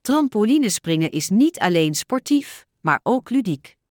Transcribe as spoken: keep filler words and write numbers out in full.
Trampolinespringen is niet alleen sportief, maar ook ludiek.